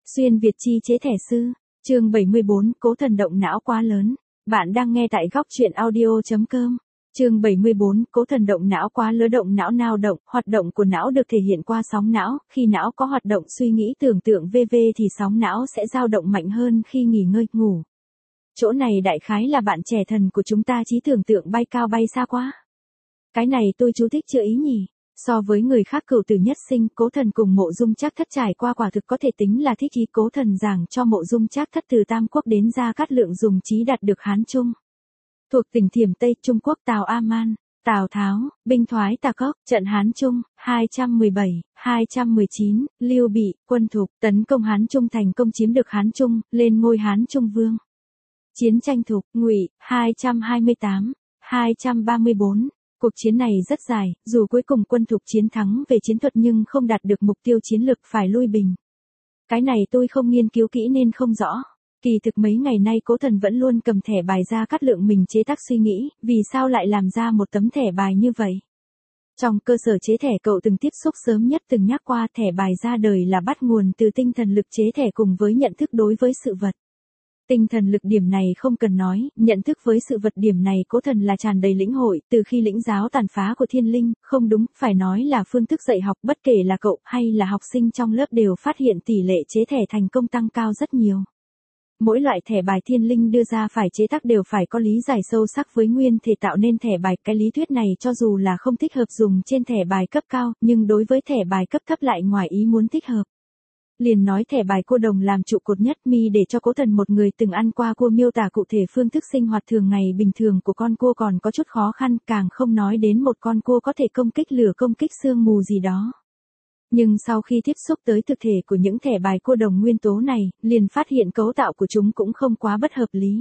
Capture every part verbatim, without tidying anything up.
Xuyên Việt chi chế thẻ sư, chương bảy mươi bốn, cố thần động não quá lớn. Bạn đang nghe tại góc truyện audio.com. Chương bảy mươi bốn, cố thần động não quá lớn. Động não nào động, hoạt động của não được thể hiện qua sóng não, khi não có hoạt động suy nghĩ tưởng tượng vân vân thì sóng não sẽ dao động mạnh hơn khi nghỉ ngơi, ngủ. Chỗ này đại khái là bạn trẻ thần của chúng ta trí tưởng tượng bay cao bay xa quá. Cái này tôi chú thích chưa ý nhỉ? So với người khác cửu tử nhất sinh, Cố Thần cùng Mộ Dung Trác Thất trải qua quả thực có thể tính là thích ý. Cố Thần giảng cho Mộ Dung Trác Thất từ Tam Quốc đến Gia Cát Lượng dùng trí đạt được Hán Trung. Thuộc tỉnh Thiểm Tây, Trung Quốc. Tào A Man, Tào Tháo, binh thoái Tà Cốc, trận Hán Trung, hai trăm mười bảy, hai trăm mười chín, Lưu Bị, quân Thục, tấn công Hán Trung thành công chiếm được Hán Trung, lên ngôi Hán Trung Vương. Chiến tranh Thục, Ngụy, hai trăm hai mươi tám, hai trăm ba mươi bốn. Cuộc chiến này rất dài, dù cuối cùng quân Thục chiến thắng về chiến thuật nhưng không đạt được mục tiêu chiến lược, phải lui bình. Cái này tôi không nghiên cứu kỹ nên không rõ. Kỳ thực mấy ngày nay Cố Thần vẫn luôn cầm thẻ bài Gia Cát Lượng mình chế tác suy nghĩ, vì sao lại làm ra một tấm thẻ bài như vậy. Trong cơ sở chế thẻ cậu từng tiếp xúc sớm nhất từng nhắc qua, thẻ bài ra đời là bắt nguồn từ tinh thần lực chế thẻ cùng với nhận thức đối với sự vật. Tinh thần lực điểm này không cần nói, nhận thức với sự vật điểm này Cố Thần là tràn đầy lĩnh hội, từ khi lĩnh giáo tàn phá của thiên linh, không đúng, phải nói là phương thức dạy học, bất kể là cậu hay là học sinh trong lớp đều phát hiện tỷ lệ chế thẻ thành công tăng cao rất nhiều. Mỗi loại thẻ bài thiên linh đưa ra phải chế tác đều phải có lý giải sâu sắc với nguyên thể tạo nên thẻ bài. Cái lý thuyết này cho dù là không thích hợp dùng trên thẻ bài cấp cao, nhưng đối với thẻ bài cấp thấp lại ngoài ý muốn thích hợp. Liền nói thẻ bài cua đồng làm trụ cột nhất, mi để cho Cố Thần một người từng ăn qua cua miêu tả cụ thể phương thức sinh hoạt thường ngày bình thường của con cua còn có chút khó khăn, càng không nói đến một con cua có thể công kích lửa công kích sương mù gì đó. Nhưng sau khi tiếp xúc tới thực thể của những thẻ bài cua đồng nguyên tố này, liền phát hiện cấu tạo của chúng cũng không quá bất hợp lý.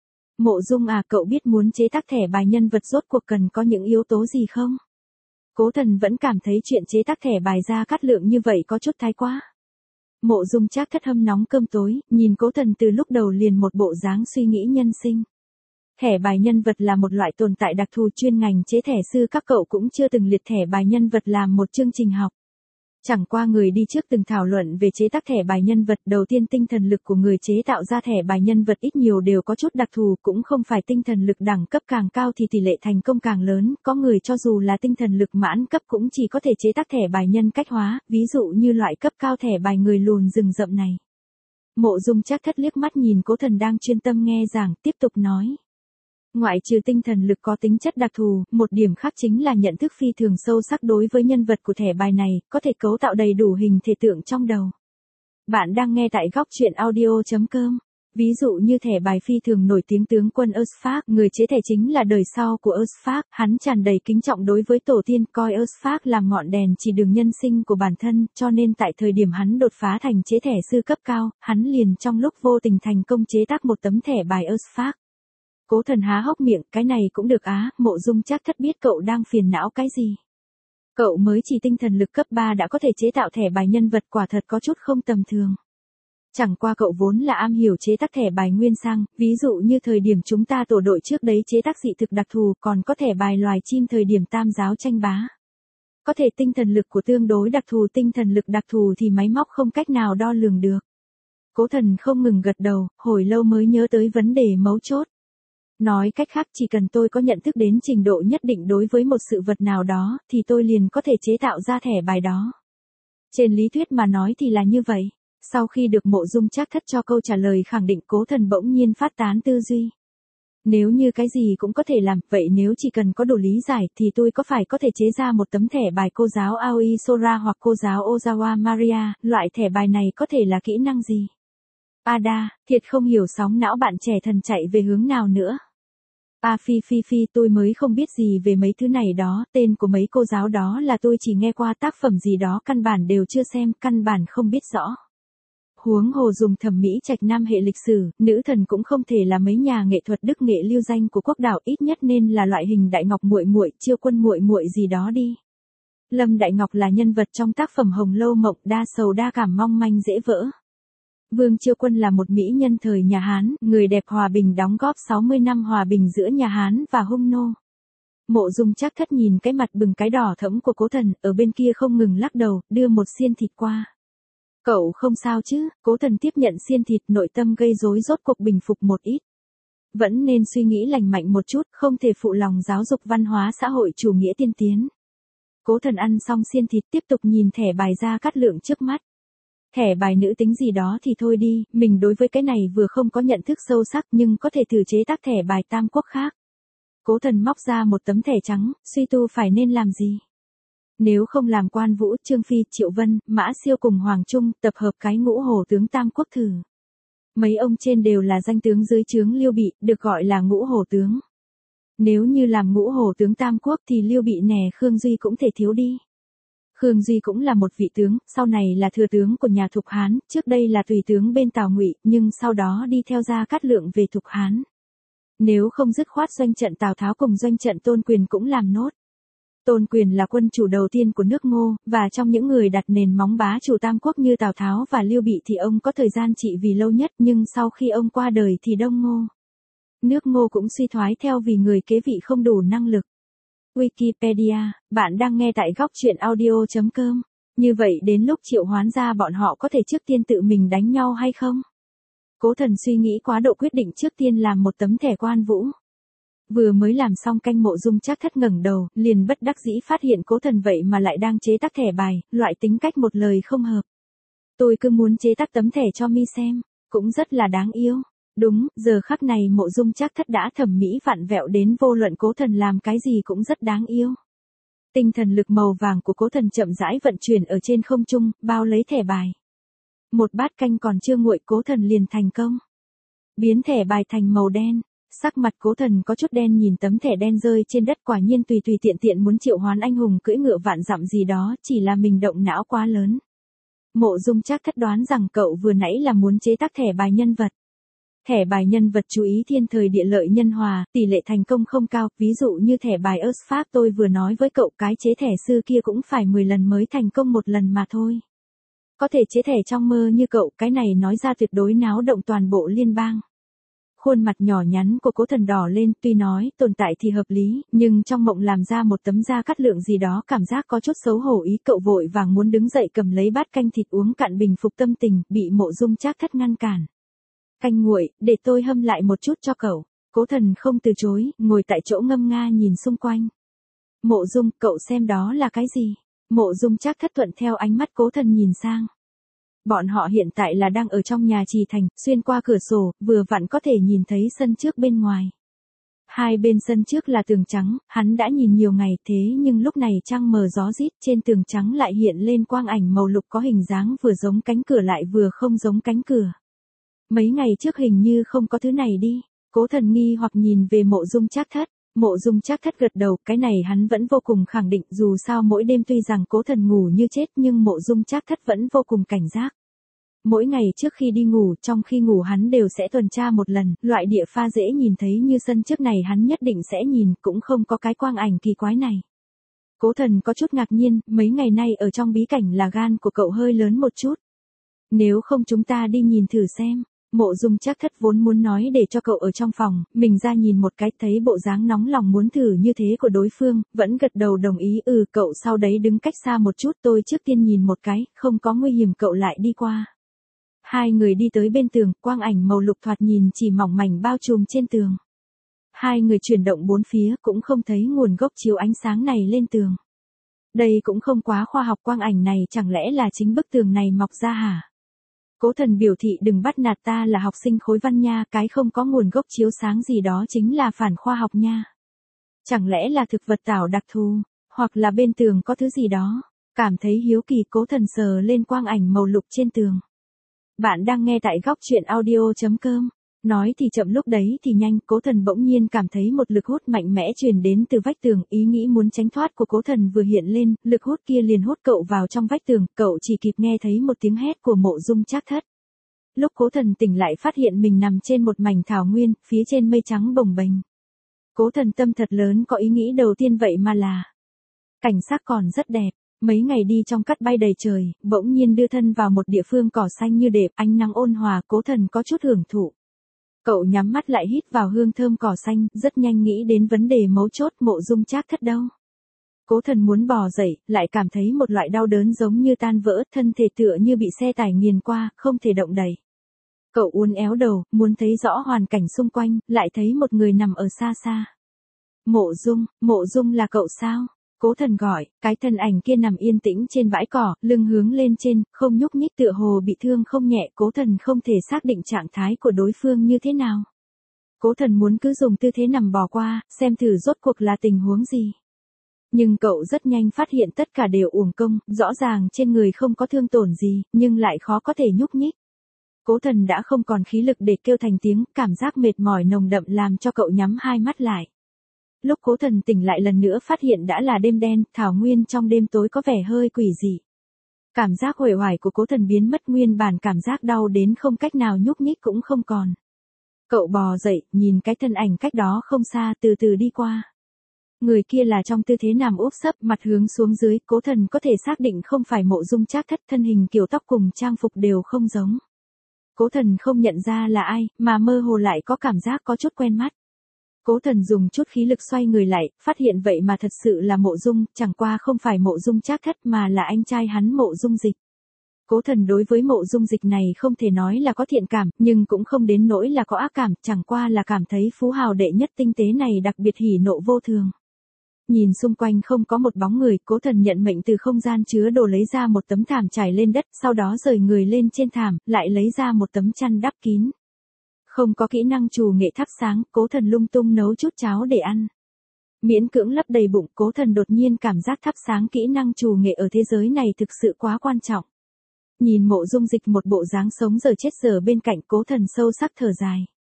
Mộ Dung à, cậu biết muốn chế tác thẻ bài nhân vật rốt cuộc cần có những yếu tố gì không? Cố Thần vẫn cảm thấy chuyện chế tác thẻ bài Gia Cát Lượng như vậy có chút thái quá. Mộ Dung Trác Thất hâm nóng cơm tối, nhìn Cố Thần từ lúc đầu liền một bộ dáng suy nghĩ nhân sinh. Thẻ bài nhân vật là một loại tồn tại đặc thù, chuyên ngành chế thẻ sư các cậu cũng chưa từng liệt thẻ bài nhân vật làm một chương trình học. Chẳng qua người đi trước từng thảo luận về chế tác thẻ bài nhân vật. Đầu tiên, tinh thần lực của người chế tạo ra thẻ bài nhân vật ít nhiều đều có chút đặc thù, cũng không phải tinh thần lực đẳng cấp càng cao thì tỷ lệ thành công càng lớn, có người cho dù là tinh thần lực mãn cấp cũng chỉ có thể chế tác thẻ bài nhân cách hóa, ví dụ như loại cấp cao thẻ bài người lùn rừng rậm này. Mộ Dung Trác Thất liếc mắt nhìn Cố Thần đang chuyên tâm nghe giảng, tiếp tục nói. Ngoại trừ tinh thần lực có tính chất đặc thù, một điểm khác chính là nhận thức phi thường sâu sắc đối với nhân vật của thẻ bài này, có thể cấu tạo đầy đủ hình thể tượng trong đầu. Bạn đang nghe tại góc truyện audio.com. Ví dụ như thẻ bài phi thường nổi tiếng tướng quân Eusphác, người chế thẻ chính là đời sau của Eusphác, hắn tràn đầy kính trọng đối với tổ tiên, coi Eusphác làm ngọn đèn chỉ đường nhân sinh của bản thân, cho nên tại thời điểm hắn đột phá thành chế thẻ sư cấp cao, hắn liền trong lúc vô tình thành công chế tác một tấm thẻ bài Eusphác. Cố Thần há hốc miệng, cái này cũng được á. Mộ Dung Trác Thất biết cậu đang phiền não cái gì. Cậu mới chỉ tinh thần lực cấp ba đã có thể chế tạo thẻ bài nhân vật, quả thật có chút không tầm thường. Chẳng qua cậu vốn là am hiểu chế tác thẻ bài nguyên sang, ví dụ như thời điểm chúng ta tổ đội trước đấy chế tác dị thực đặc thù, còn có thẻ bài loài chim thời điểm tam giáo tranh bá. Có thể tinh thần lực của tương đối đặc thù, tinh thần lực đặc thù thì máy móc không cách nào đo lường được. Cố Thần không ngừng gật đầu, hồi lâu mới nhớ tới vấn đề mấu chốt. Nói cách khác, chỉ cần tôi có nhận thức đến trình độ nhất định đối với một sự vật nào đó, thì tôi liền có thể chế tạo ra thẻ bài đó. Trên lý thuyết mà nói thì là như vậy. Sau khi được Mộ Dung Trác Thất cho câu trả lời khẳng định, Cố Thần bỗng nhiên phát tán tư duy. Nếu như cái gì cũng có thể làm, vậy nếu chỉ cần có đủ lý giải thì tôi có phải có thể chế ra một tấm thẻ bài cô giáo Aoi Sora hoặc cô giáo Ozawa Maria, loại thẻ bài này có thể là kỹ năng gì? Ada, thiệt không hiểu sóng não bạn trẻ thần chạy về hướng nào nữa. À phi phi phi, tôi mới không biết gì về mấy thứ này đó, tên của mấy cô giáo đó là tôi chỉ nghe qua, tác phẩm gì đó căn bản đều chưa xem, căn bản không biết rõ. Huống hồ dùng thẩm mỹ trạch nam hệ lịch sử, nữ thần cũng không thể là mấy nhà nghệ thuật đức nghệ lưu danh của quốc đảo, ít nhất nên là loại hình Đại Ngọc muội muội, Chiêu Quân muội muội gì đó đi. Lâm Đại Ngọc là nhân vật trong tác phẩm Hồng Lâu Mộng, đa sầu đa cảm, mong manh dễ vỡ. Vương Chiêu Quân là một mỹ nhân thời nhà Hán, người đẹp hòa bình, đóng góp sáu mươi năm hòa bình giữa nhà Hán và Hung nô. Mộ Dung Trác Thất nhìn cái mặt bừng cái đỏ thẫm của Cố Thần, ở bên kia không ngừng lắc đầu, đưa một xiên thịt qua. Cậu không sao chứ? Cố Thần tiếp nhận xiên thịt, nội tâm gây rối rốt cuộc bình phục một ít. Vẫn nên suy nghĩ lành mạnh một chút, không thể phụ lòng giáo dục văn hóa xã hội chủ nghĩa tiên tiến. Cố Thần ăn xong xiên thịt tiếp tục nhìn thẻ bài Gia Cát Lượng trước mắt. Thẻ bài nữ tính gì đó thì thôi đi, mình đối với cái này vừa không có nhận thức sâu sắc nhưng có thể thử chế tác thẻ bài tam quốc khác. Cố Thần móc ra một tấm thẻ trắng, suy tu phải nên làm gì. Nếu không làm Quan Vũ, Trương Phi, Triệu Vân, Mã Siêu cùng Hoàng Trung, tập hợp cái ngũ hổ tướng tam quốc thử. Mấy ông trên đều là danh tướng dưới trướng Liêu Bị, được gọi là ngũ hổ tướng. Nếu như làm ngũ hổ tướng tam quốc thì Liêu Bị nè Khương Duy cũng thể thiếu đi. Khương Duy cũng là một vị tướng, sau này là thừa tướng của nhà Thục Hán, trước đây là tùy tướng bên Tào Ngụy, nhưng sau đó đi theo Gia Cát Lượng về Thục Hán. Nếu không dứt khoát doanh trận Tào Tháo cùng doanh trận Tôn Quyền cũng làm nốt. Tôn Quyền là quân chủ đầu tiên của nước Ngô, và trong những người đặt nền móng bá chủ tam quốc như Tào Tháo và Liêu Bị thì ông có thời gian trị vì lâu nhất, nhưng sau khi ông qua đời thì Đông Ngô. Nước Ngô cũng suy thoái theo vì người kế vị không đủ năng lực. Wikipedia, bạn đang nghe tại góc truyện audio chấm com. Như vậy đến lúc triệu hoán ra bọn họ có thể trước tiên tự mình đánh nhau hay không? Cố Thần suy nghĩ quá độ quyết định trước tiên làm một tấm thẻ Quan Vũ. Vừa mới làm xong canh Mộ Dung Trác Thất ngẩng đầu, liền bất đắc dĩ phát hiện Cố Thần vậy mà lại đang chế tác thẻ bài, loại tính cách một lời không hợp. Tôi cứ muốn chế tác tấm thẻ cho mi xem, cũng rất là đáng yêu. Đúng, giờ khắc này Mộ Dung Trác Thất đã thẩm mỹ vặn vẹo đến vô luận Cố Thần làm cái gì cũng rất đáng yêu. Tinh thần lực màu vàng của Cố Thần chậm rãi vận chuyển ở trên không trung, bao lấy thẻ bài. Một bát canh còn chưa nguội, Cố Thần liền thành công. Biến thẻ bài thành màu đen. Sắc mặt Cố Thần có chút đen nhìn tấm thẻ đen rơi trên đất, quả nhiên tùy tùy tiện tiện muốn triệu hoán anh hùng cưỡi ngựa vạn dặm gì đó, chỉ là mình động não quá lớn. Mộ Dung Trác Thất đoán rằng cậu vừa nãy là muốn chế tác thẻ bài nhân vật. Thẻ bài nhân vật chú ý thiên thời địa lợi nhân hòa, tỷ lệ thành công không cao, ví dụ như thẻ bài Earth tôi vừa nói với cậu, cái chế thẻ xưa kia cũng phải mười lần mới thành công một lần mà thôi. Có thể chế thẻ trong mơ như cậu, cái này nói ra tuyệt đối náo động toàn bộ liên bang. Khuôn mặt nhỏ nhắn của Cố Thần đỏ lên, tuy nói tồn tại thì hợp lý, nhưng trong mộng làm ra một tấm Gia Cát Lượng gì đó cảm giác có chút xấu hổ ý, cậu vội vàng muốn đứng dậy cầm lấy bát canh thịt uống cạn bình phục tâm tình, bị Mộ Dung Trác Thất ngăn cản. Canh nguội, để tôi hâm lại một chút cho cậu. Cố Thần không từ chối, ngồi tại chỗ ngâm nga nhìn xung quanh. Mộ Dung, cậu xem đó là cái gì? Mộ Dung Trác Thất thuận theo ánh mắt Cố Thần nhìn sang. Bọn họ hiện tại là đang ở trong nhà Trì Thành, xuyên qua cửa sổ, vừa vặn có thể nhìn thấy sân trước bên ngoài. Hai bên sân trước là tường trắng, hắn đã nhìn nhiều ngày thế nhưng lúc này trăng mờ gió rít, trên tường trắng lại hiện lên quang ảnh màu lục có hình dáng vừa giống cánh cửa lại vừa không giống cánh cửa. Mấy ngày trước hình như không có thứ này đi. Cố Thần nghi hoặc nhìn về Mộ Dung Trác Thất. Mộ Dung Trác Thất gật đầu, cái này hắn vẫn vô cùng khẳng định, dù sao mỗi đêm tuy rằng Cố Thần ngủ như chết nhưng Mộ Dung Trác Thất vẫn vô cùng cảnh giác. Mỗi ngày trước khi đi ngủ, trong khi ngủ hắn đều sẽ tuần tra một lần, loại địa pha dễ nhìn thấy như sân trước này hắn nhất định sẽ nhìn, cũng không có cái quang ảnh kỳ quái này. Cố Thần có chút ngạc nhiên, mấy ngày nay ở trong bí cảnh là gan của cậu hơi lớn một chút. Nếu không chúng ta đi nhìn thử xem. Mộ Dung Trác Thất vốn muốn nói để cho cậu ở trong phòng, mình ra nhìn một cái, thấy bộ dáng nóng lòng muốn thử như thế của đối phương, vẫn gật đầu đồng ý, ừ cậu sau đấy đứng cách xa một chút, tôi trước tiên nhìn một cái, không có nguy hiểm cậu lại đi qua. Hai người đi tới bên tường, quang ảnh màu lục thoạt nhìn chỉ mỏng mảnh bao trùm trên tường. Hai người chuyển động bốn phía cũng không thấy nguồn gốc chiếu ánh sáng này lên tường. Đây cũng không quá khoa học, quang ảnh này chẳng lẽ là chính bức tường này mọc ra hả? Cố Thần biểu thị đừng bắt nạt ta là học sinh khối văn nha, cái không có nguồn gốc chiếu sáng gì đó chính là phản khoa học nha. Chẳng lẽ là thực vật tảo đặc thù, hoặc là bên tường có thứ gì đó. Cảm thấy hiếu kỳ, Cố Thần sờ lên quang ảnh màu lục trên tường. Bạn đang nghe tại góc truyện audio chấm com. Nói thì chậm lúc đấy thì nhanh, Cố Thần bỗng nhiên cảm thấy một lực hút mạnh mẽ truyền đến từ vách tường, ý nghĩ muốn tránh thoát của Cố Thần vừa hiện lên, lực hút kia liền hút cậu vào trong vách tường, cậu chỉ kịp nghe thấy một tiếng hét của Mộ Dung Trác Thất. Lúc Cố Thần tỉnh lại phát hiện mình nằm trên một mảnh thảo nguyên, phía trên mây trắng bồng bềnh. Cố Thần tâm thật lớn, có ý nghĩ đầu tiên vậy mà là cảnh sắc còn rất đẹp. Mấy ngày đi trong cát bay đầy trời, bỗng nhiên đưa thân vào một địa phương cỏ xanh như đẹp, ánh nắng ôn hòa, Cố Thần có chút hưởng thụ. Cậu nhắm mắt lại hít vào hương thơm cỏ xanh, rất nhanh nghĩ đến vấn đề mấu chốt, Mộ Dung Trác Thất đâu. Cố Thần muốn bò dậy, lại cảm thấy một loại đau đớn giống như tan vỡ, thân thể tựa như bị xe tải nghiền qua, không thể động đậy. Cậu uốn éo đầu, muốn thấy rõ hoàn cảnh xung quanh, lại thấy một người nằm ở xa xa. Mộ Dung, Mộ Dung là cậu sao? Cố Thần gọi, cái thân ảnh kia nằm yên tĩnh trên bãi cỏ, lưng hướng lên trên, không nhúc nhích tựa hồ bị thương không nhẹ. Cố Thần không thể xác định trạng thái của đối phương như thế nào. Cố Thần muốn cứ dùng tư thế nằm bò qua, xem thử rốt cuộc là tình huống gì. Nhưng cậu rất nhanh phát hiện tất cả đều uổng công, rõ ràng trên người không có thương tổn gì, nhưng lại khó có thể nhúc nhích. Cố Thần đã không còn khí lực để kêu thành tiếng, cảm giác mệt mỏi nồng đậm làm cho cậu nhắm hai mắt lại. Lúc Cố Thần tỉnh lại lần nữa phát hiện đã là đêm đen, thảo nguyên trong đêm tối có vẻ hơi quỷ dị. Cảm giác uể oải của Cố Thần biến mất, nguyên bản cảm giác đau đến không cách nào nhúc nhích cũng không còn. Cậu bò dậy, nhìn cái thân ảnh cách đó không xa từ từ đi qua. Người kia là trong tư thế nằm úp sấp, mặt hướng xuống dưới, Cố Thần có thể xác định không phải Mộ Dung Trác Thất, thân hình kiểu tóc cùng trang phục đều không giống. Cố Thần không nhận ra là ai, mà mơ hồ lại có cảm giác có chút quen mắt. Cố Thần dùng chút khí lực xoay người lại, phát hiện vậy mà thật sự là Mộ Dung, chẳng qua không phải Mộ Dung Trác Thất mà là anh trai hắn Mộ Dung Dịch. Cố Thần đối với Mộ Dung Dịch này không thể nói là có thiện cảm, nhưng cũng không đến nỗi là có ác cảm, chẳng qua là cảm thấy phú hào đệ nhất tinh tế này đặc biệt hỉ nộ vô thường. Nhìn xung quanh không có một bóng người, Cố Thần nhận mệnh từ không gian chứa đồ lấy ra một tấm thảm trải lên đất, sau đó rời người lên trên thảm, lại lấy ra một tấm chăn đắp kín. Không có kỹ năng trù nghệ thắp sáng, Cố Thần lung tung nấu chút cháo để ăn. Miễn cưỡng lấp đầy bụng, Cố Thần đột nhiên cảm giác thắp sáng kỹ năng trù nghệ ở thế giới này thực sự quá quan trọng. Nhìn Mộ Dung Dịch một bộ dáng sống giờ chết giờ bên cạnh, Cố Thần sâu sắc thở dài.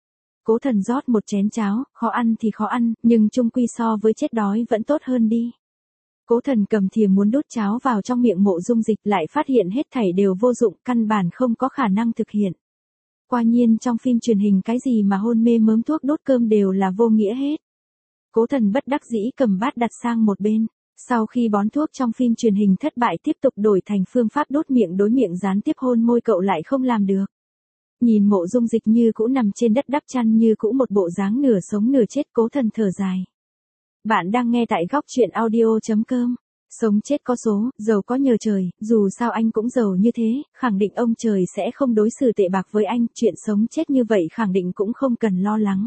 Cố Thần rót một chén cháo, khó ăn thì khó ăn, nhưng chung quy so với chết đói vẫn tốt hơn đi. Cố Thần cầm thìa muốn đút cháo vào trong miệng Mộ Dung Dịch, lại phát hiện hết thảy đều vô dụng, căn bản không có khả năng thực hiện. Quả nhiên trong phim truyền hình cái gì mà hôn mê mớm thuốc đốt cơm đều là vô nghĩa hết. Cố Thần bất đắc dĩ cầm bát đặt sang một bên. Sau khi bón thuốc trong phim truyền hình thất bại, tiếp tục đổi thành phương pháp đốt miệng đối miệng gián tiếp hôn môi, cậu lại không làm được. Nhìn Mộ Dung Dịch như cũ nằm trên đất đắp chăn như cũ một bộ dáng nửa sống nửa chết, Cố Thần thở dài. Bạn đang nghe tại góc truyện audio chấm com. Sống chết có số, giàu có nhờ trời, dù sao anh cũng giàu như thế, khẳng định ông trời sẽ không đối xử tệ bạc với anh, chuyện sống chết như vậy khẳng định cũng không cần lo lắng.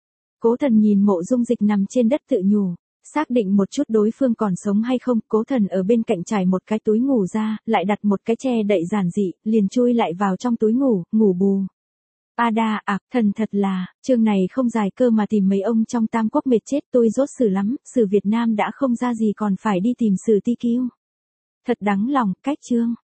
Cố Thần nhìn Mộ Dung Dịch nằm trên đất tự nhủ, xác định một chút đối phương còn sống hay không, Cố Thần ở bên cạnh trải một cái túi ngủ ra, lại đặt một cái che đậy giản dị, liền chui lại vào trong túi ngủ, ngủ bù. A đa, à, thần thật là, chương này không dài cơ mà tìm mấy ông trong Tam Quốc mệt chết tôi rốt sử lắm, sử Việt Nam đã không ra gì còn phải đi tìm sử Ti Kiêu. Thật đáng lòng, cách chương.